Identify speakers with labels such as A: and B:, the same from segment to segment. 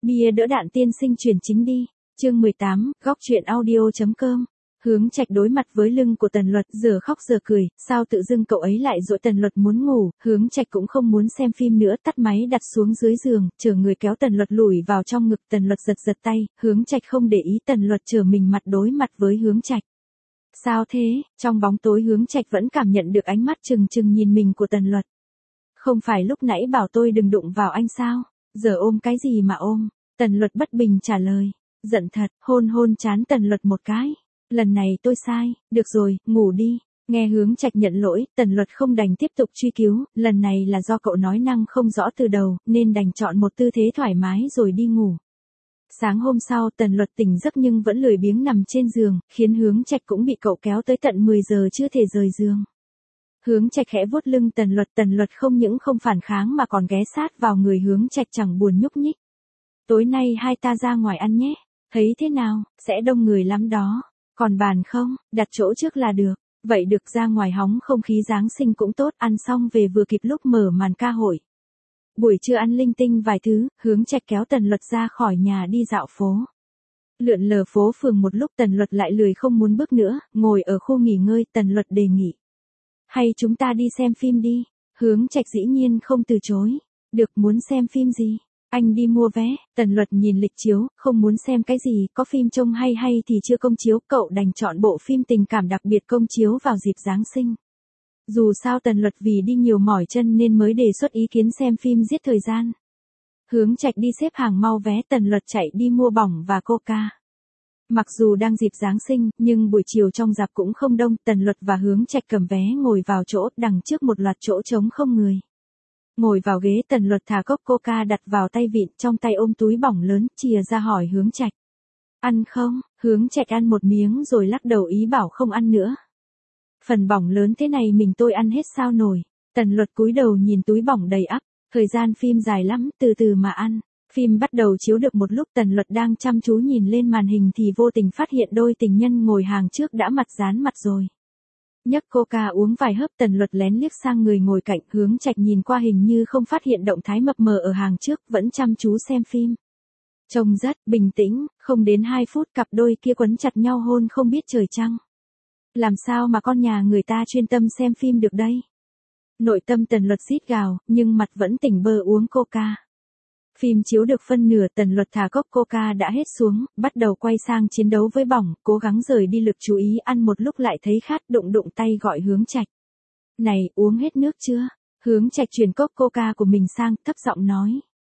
A: Bia đỡ đạn tiên sinh chuyển chính đi. Chương 18, góc truyện audio.com. Hướng Trạch đối mặt với lưng của Tần Luật, giờ khóc giờ cười, sao tự dưng cậu ấy lại dỗi Tần Luật muốn ngủ, Hướng Trạch cũng không muốn xem phim nữa, tắt máy đặt xuống dưới giường, chờ người kéo Tần Luật lủi vào trong ngực, Tần Luật giật giật tay, Hướng Trạch không để ý, Tần Luật chờ mình mặt đối mặt với Hướng Trạch. Sao thế? Trong bóng tối Hướng Trạch vẫn cảm nhận được ánh mắt trừng trừng nhìn mình của Tần Luật. Không phải lúc nãy bảo tôi đừng đụng vào anh sao? Giờ ôm cái gì mà ôm? Tần Luật bất bình trả lời. Giận thật, hôn hôn trán Tần Luật một cái. Lần này tôi sai, được rồi, ngủ đi. Nghe Hướng Trạch nhận lỗi, Tần Luật không đành tiếp tục truy cứu, lần này là do cậu nói năng không rõ từ đầu, nên đành chọn một tư thế thoải mái rồi đi ngủ. Sáng hôm sau Tần Luật tỉnh giấc nhưng vẫn lười biếng nằm trên giường, khiến Hướng Trạch cũng bị cậu kéo tới tận 10 giờ chưa thể rời giường. Hướng Trạch khẽ vuốt lưng Tần Luật không những không phản kháng mà còn ghé sát vào người Hướng Trạch chẳng buồn nhúc nhích. Tối nay hai ta ra ngoài ăn nhé, thấy thế nào, sẽ đông người lắm đó. Còn bàn không, đặt chỗ trước là được. Vậy được, ra ngoài hóng không khí Giáng sinh cũng tốt, ăn xong về vừa kịp lúc mở màn ca hội. Buổi trưa ăn linh tinh vài thứ, Hướng Trạch kéo Tần Luật ra khỏi nhà đi dạo phố. Lượn lờ phố phường một lúc Tần Luật lại lười không muốn bước nữa, ngồi ở khu nghỉ ngơi, Tần Luật đề nghị. Hay chúng ta đi xem phim đi. Hướng Trạch dĩ nhiên không từ chối. Được, muốn xem phim gì? Anh đi mua vé. Tần Luật nhìn lịch chiếu, không muốn xem cái gì, có phim trông hay thì chưa công chiếu, cậu đành chọn bộ phim tình cảm đặc biệt công chiếu vào dịp Giáng sinh. Dù sao Tần Luật vì đi nhiều mỏi chân nên mới đề xuất ý kiến xem phim giết thời gian. Hướng Trạch đi xếp hàng mau vé, Tần Luật chạy đi mua bỏng và coca. Mặc dù đang dịp Giáng sinh, nhưng buổi chiều trong rạp cũng không đông, Tần Luật và Hướng Trạch cầm vé ngồi vào chỗ, đằng trước một loạt chỗ trống không người. Ngồi vào ghế, Tần Luật thả cốc coca đặt vào tay vịn, trong tay ôm túi bỏng lớn, chìa ra hỏi Hướng Trạch. Ăn không? Hướng Trạch ăn một miếng rồi lắc đầu ý bảo không ăn nữa. Phần bỏng lớn thế này tôi ăn hết sao nổi. Tần Luật cúi đầu nhìn túi bỏng đầy ắp, thời gian phim dài lắm, từ từ mà ăn. Phim bắt đầu chiếu được một lúc, Tần Luật đang chăm chú nhìn lên màn hình thì vô tình phát hiện đôi tình nhân ngồi hàng trước đã mặt dán mặt rồi. Nhấc coca uống vài hớp, Tần Luật lén liếc sang người ngồi cạnh, Hướng Trạch nhìn qua hình như không phát hiện động thái mập mờ ở hàng trước, vẫn chăm chú xem phim. Trông rất bình tĩnh, không đến 2 phút cặp đôi kia quấn chặt nhau hôn không biết trời trăng. Làm sao mà con nhà người ta chuyên tâm xem phim được đây? Nội tâm Tần Luật rít gào, nhưng mặt vẫn tỉnh bơ uống coca. Phim chiếu được phân nửa, Tần Luật thả cốc coca đã hết xuống, bắt đầu quay sang chiến đấu với bỏng, cố gắng rời đi lực chú ý, ăn một lúc lại thấy khát, đụng tay gọi Hướng Trạch. Này, uống hết nước chưa? Hướng Trạch chuyển cốc coca của mình sang, thấp giọng nói.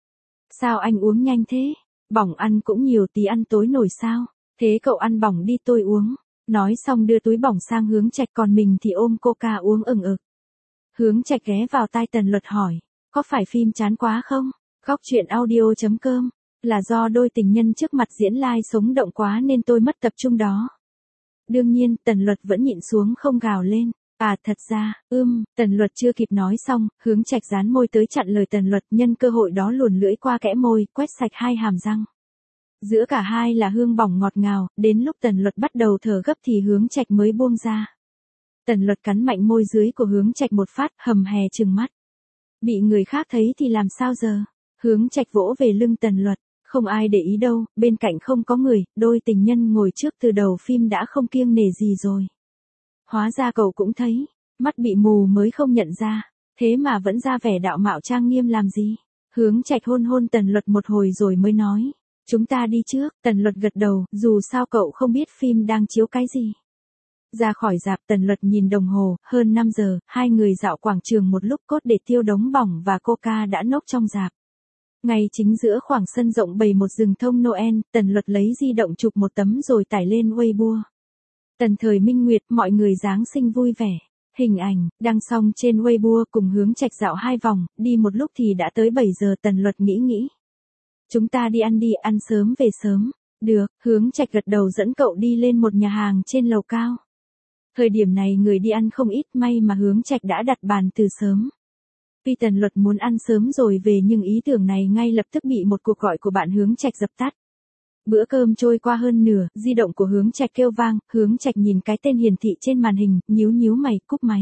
A: Sao anh uống nhanh thế? Bỏng ăn cũng nhiều, tí ăn tối nổi sao? Thế cậu ăn bỏng đi, tôi uống. Nói xong đưa túi bỏng sang Hướng Trạch, còn mình thì ôm coca uống ừng ực. Hướng Trạch ghé vào tai Tần Luật hỏi, có phải phim chán quá không? Góc truyện audio.com, là do đôi tình nhân trước mặt diễn live sống động quá nên tôi mất tập trung đó. Đương nhiên, Tần Luật vẫn nhịn xuống không gào lên. À thật ra, Tần Luật chưa kịp nói xong, Hướng Trạch dán môi tới chặn lời Tần Luật, nhân cơ hội đó luồn lưỡi qua kẽ môi, quét sạch hai hàm răng. Giữa cả hai là hương bỏng ngọt ngào, đến lúc Tần Luật bắt đầu thở gấp thì Hướng Trạch mới buông ra. Tần Luật cắn mạnh môi dưới của Hướng Trạch một phát, hầm hè trừng mắt. Bị người khác thấy thì làm sao giờ? Hướng Trạch vỗ về lưng Tần Luật, không ai để ý đâu, bên cạnh không có người, đôi tình nhân ngồi trước từ đầu phim đã không kiêng nể gì rồi. Hóa ra cậu cũng thấy, mắt bị mù mới không nhận ra, thế mà vẫn ra vẻ đạo mạo trang nghiêm làm gì? Hướng Trạch hôn Tần Luật một hồi rồi mới nói, chúng ta đi trước. Tần Luật gật đầu, dù sao cậu không biết phim đang chiếu cái gì. Ra khỏi rạp, Tần Luật nhìn đồng hồ, hơn 5 giờ, hai người dạo quảng trường một lúc cốt để tiêu đống bỏng và coca đã nốc trong rạp. Ngay chính giữa khoảng sân rộng bày một rừng thông Noel, Tần Luật lấy di động chụp một tấm rồi tải lên Weibo. Tần Thời Minh Nguyệt, mọi người Giáng sinh vui vẻ. Hình ảnh, đăng xong trên Weibo cùng Hướng Trạch dạo 2 vòng, đi một lúc thì đã tới 7 giờ. Tần Luật nghĩ. Chúng ta đi ăn đi, ăn sớm về sớm. Được, Hướng Trạch gật đầu dẫn cậu đi lên một nhà hàng trên lầu cao. Thời điểm này người đi ăn không ít, may mà Hướng Trạch đã đặt bàn từ sớm. Tuy Tần Luật muốn ăn sớm rồi về nhưng ý tưởng này ngay lập tức bị một cuộc gọi của bạn Hướng Trạch dập tắt. Bữa cơm trôi qua hơn nửa, di động của Hướng Trạch kêu vang, Hướng Trạch nhìn cái tên hiển thị trên màn hình, nhíu mày, cúp máy.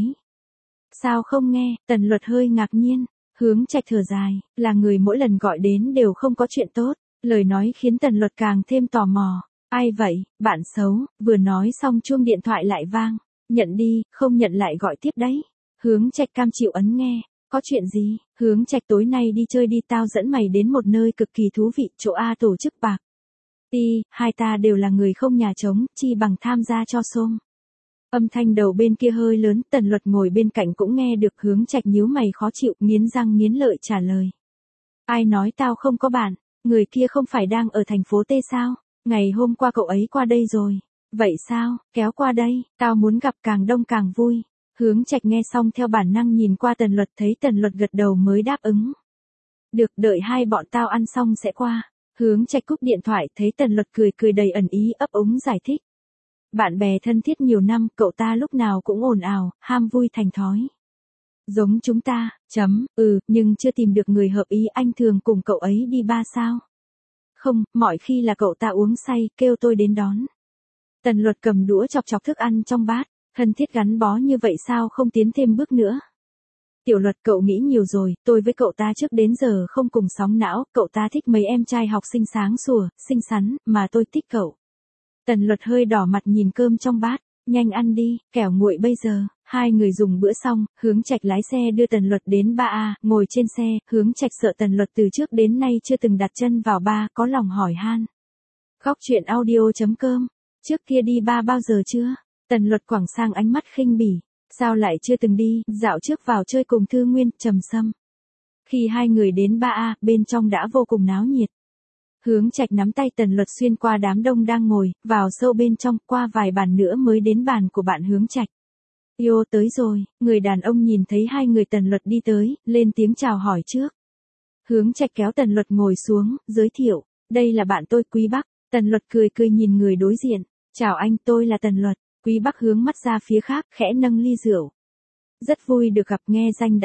A: Sao không nghe? Tần Luật hơi ngạc nhiên. Hướng Trạch thở dài, là người mỗi lần gọi đến đều không có chuyện tốt. Lời nói khiến Tần Luật càng thêm tò mò. Ai vậy, bạn xấu, vừa nói xong chuông điện thoại lại vang. Nhận đi, không nhận lại gọi tiếp đấy. Hướng Trạch cam chịu ấn nghe. Có chuyện gì? Hướng Trạch tối nay đi chơi đi, tao dẫn mày đến một nơi cực kỳ thú vị, chỗ A tổ chức bạc. Hai ta đều là người không nhà trống, chi bằng tham gia cho xôm. Âm thanh đầu bên kia hơi lớn, Tần Luật ngồi bên cạnh cũng nghe được. Hướng Trạch nhíu mày khó chịu, nghiến răng nghiến lợi trả lời. Ai nói tao không có bạn, người kia không phải đang ở thành phố T sao? Ngày hôm qua cậu ấy qua đây rồi. Vậy sao, kéo qua đây, tao muốn gặp càng đông càng vui. Hướng Trạch nghe xong theo bản năng nhìn qua Tần Luật, thấy Tần Luật gật đầu mới đáp ứng. Được, đợi hai bọn tao ăn xong sẽ qua. Hướng Trạch cúp điện thoại, thấy Tần Luật cười cười đầy ẩn ý ấp úng giải thích. Bạn bè thân thiết nhiều năm, cậu ta lúc nào cũng ồn ào, ham vui thành thói. Giống chúng ta, nhưng chưa tìm được người hợp ý. Anh thường cùng cậu ấy đi bar sao? Không, mọi khi là cậu ta uống say, kêu tôi đến đón. Tần Luật cầm đũa chọc chọc thức ăn trong bát, thân thiết gắn bó như vậy sao không tiến thêm bước nữa? Tiểu Luật, cậu nghĩ nhiều rồi, tôi với cậu ta trước đến giờ không cùng sóng não, cậu ta thích mấy em trai học sinh sáng sủa, xinh xắn, mà tôi thích cậu. Tần Luật hơi đỏ mặt nhìn cơm trong bát, nhanh ăn đi, kẻo nguội bây giờ. Hai người dùng bữa xong, Hướng Trạch lái xe đưa Tần Luật đến bar. Ngồi trên xe, Hướng Trạch sợ Tần Luật từ trước đến nay chưa từng đặt chân vào bar, có lòng hỏi han. Góc truyện audio.com, trước kia đi bar bao giờ chưa? Tần Luật quẳng sang ánh mắt khinh bỉ. Sao lại chưa từng đi, dạo trước vào chơi cùng Thư Nguyên, Trầm Sâm. Khi hai người đến bar, bên trong đã vô cùng náo nhiệt. Hướng Trạch nắm tay Tần Luật xuyên qua đám đông đang ngồi, vào sâu bên trong, qua vài bàn nữa mới đến bàn của bạn Hướng Trạch. Yêu tới rồi, người đàn ông nhìn thấy hai người Tần Luật đi tới, lên tiếng chào hỏi trước. Hướng Trạch kéo Tần Luật ngồi xuống, giới thiệu, đây là bạn tôi Quý Bắc. Tần Luật cười cười nhìn người đối diện, chào anh, tôi là Tần Luật. Quý Bắc hướng mắt ra phía khác, khẽ nâng ly rượu. Rất vui được gặp, nghe danh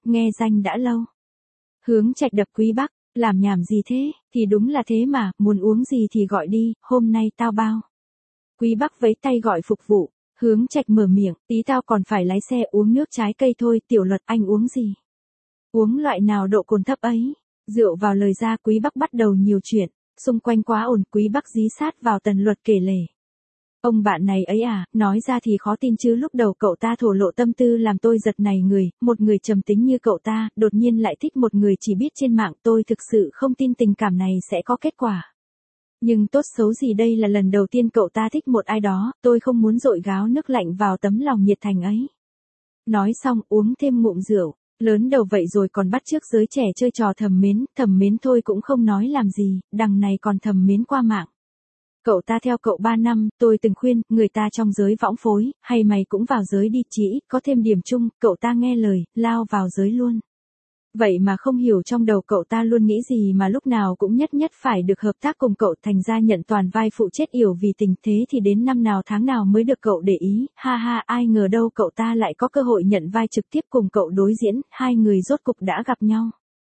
A: đã lâu. Hướng Trạch đập Quý Bắc, làm nhảm gì thế, thì đúng là thế mà, muốn uống gì thì gọi đi, hôm nay tao bao. Quý Bắc vẫy tay gọi phục vụ. Hướng Trạch mở miệng, tí tao còn phải lái xe, uống nước trái cây thôi. Tiểu Luật, anh uống gì? Uống loại nào độ cồn thấp ấy? Rượu vào lời ra, Quý Bắc bắt đầu nhiều chuyện, xung quanh quá ồn. Quý Bắc dí sát vào Tần Luật kể lể. Ông bạn này ấy à, nói ra thì khó tin chứ, lúc đầu cậu ta thổ lộ tâm tư làm tôi giật nảy người. Một người trầm tính như cậu ta, đột nhiên lại thích một người chỉ biết trên mạng. Tôi thực sự không tin tình cảm này sẽ có kết quả. Nhưng tốt xấu gì đây là lần đầu tiên cậu ta thích một ai đó, tôi không muốn dội gáo nước lạnh vào tấm lòng nhiệt thành ấy. Nói xong uống thêm ngụm rượu, lớn đầu vậy rồi còn bắt chước giới trẻ chơi trò thầm mến thôi cũng không nói làm gì, đằng này còn thầm mến qua mạng. Cậu ta theo cậu 3 năm, tôi từng khuyên, người ta trong giới võng phối, hay mày cũng vào giới đi, chỉ ít có thêm điểm chung, cậu ta nghe lời, lao vào giới luôn. Vậy mà không hiểu trong đầu cậu ta luôn nghĩ gì mà lúc nào cũng nhất phải được hợp tác cùng cậu, thành ra nhận toàn vai phụ chết yểu vì tình. Thế thì đến năm nào tháng nào mới được cậu để ý, ha, ai ngờ đâu cậu ta lại có cơ hội nhận vai trực tiếp cùng cậu đối diễn, hai người rốt cục đã gặp nhau.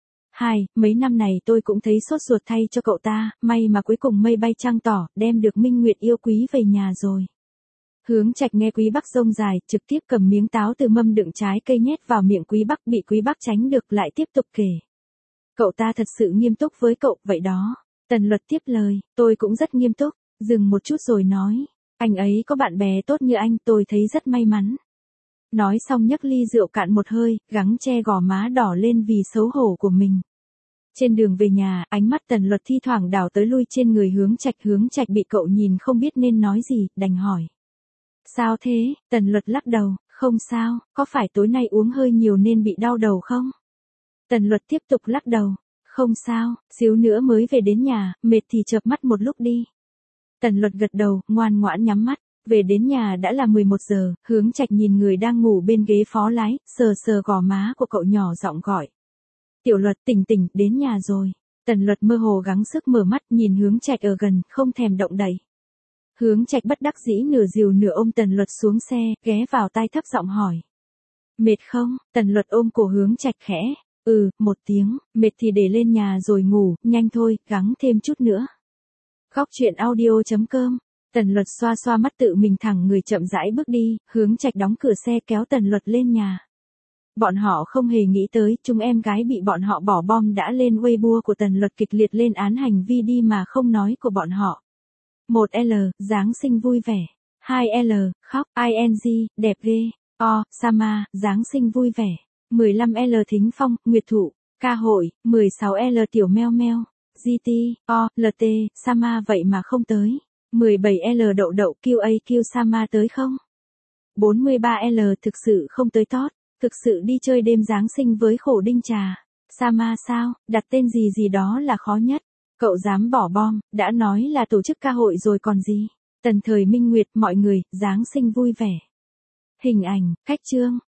A: Mấy năm này tôi cũng thấy sốt ruột thay cho cậu ta, may mà cuối cùng mây bay trăng tỏ, đem được Minh Nguyệt yêu quý về nhà rồi. Hướng Trạch nghe Quý Bắc rông dài, trực tiếp cầm miếng táo từ mâm đựng trái cây nhét vào miệng Quý Bắc, bị Quý Bắc tránh được lại tiếp tục kể. Cậu ta thật sự nghiêm túc với cậu, vậy đó. Tần Luật tiếp lời, tôi cũng rất nghiêm túc, dừng một chút rồi nói. Anh ấy có bạn bè tốt như anh, tôi thấy rất may mắn. Nói xong nhấc ly rượu cạn một hơi, gắng che gò má đỏ lên vì xấu hổ của mình. Trên đường về nhà, ánh mắt Tần Luật thi thoảng đảo tới lui trên người Hướng Trạch bị cậu nhìn không biết nên nói gì, đành hỏi. Sao thế? Tần Luật lắc đầu, không sao, có phải tối nay uống hơi nhiều nên bị đau đầu không? Tần Luật tiếp tục lắc đầu, không sao, xíu nữa mới về đến nhà, mệt thì chợp mắt một lúc đi. Tần Luật gật đầu, ngoan ngoãn nhắm mắt, về đến nhà đã là 11 giờ, Hướng Trạch nhìn người đang ngủ bên ghế phó lái, sờ gò má của cậu nhỏ giọng gọi. Tiểu Luật, tỉnh, đến nhà rồi. Tần Luật mơ hồ gắng sức mở mắt nhìn Hướng Trạch ở gần, không thèm động đậy. Hướng Trạch bất đắc dĩ nửa dìu nửa ôm Tần Luật xuống xe, ghé vào tai thấp giọng hỏi. Mệt không? Tần Luật ôm cổ Hướng Trạch khẽ. Một tiếng, mệt thì để lên nhà rồi ngủ, nhanh thôi, gắng thêm chút nữa. Góc truyện audio.com. Tần Luật xoa xoa mắt tự mình thẳng người chậm rãi bước đi, Hướng Trạch đóng cửa xe kéo Tần Luật lên nhà. Bọn họ không hề nghĩ tới, chúng em gái bị bọn họ bỏ bom đã lên Weibo của Tần Luật kịch liệt lên án hành vi đi mà không nói của bọn họ. 1L, Giáng sinh vui vẻ. 2L, khóc, ing, đẹp ghê. Sama, Giáng sinh vui vẻ. 15L Thính Phong, Nguyệt Thụ, ca hội. 16L Tiểu Meo Meo, GT, LT, Sama vậy mà không tới. 17L Đậu Đậu QAQ Sama tới không? 43L thực sự không tới tót, thực sự đi chơi đêm Giáng sinh với khổ đinh trà. Sama sao, đặt tên gì gì đó là khó nhất. Cậu dám bỏ bom, đã nói là tổ chức ca hội rồi còn gì. Tần Thời Minh Nguyệt, mọi người, Giáng sinh vui vẻ. Hình ảnh, cách chương.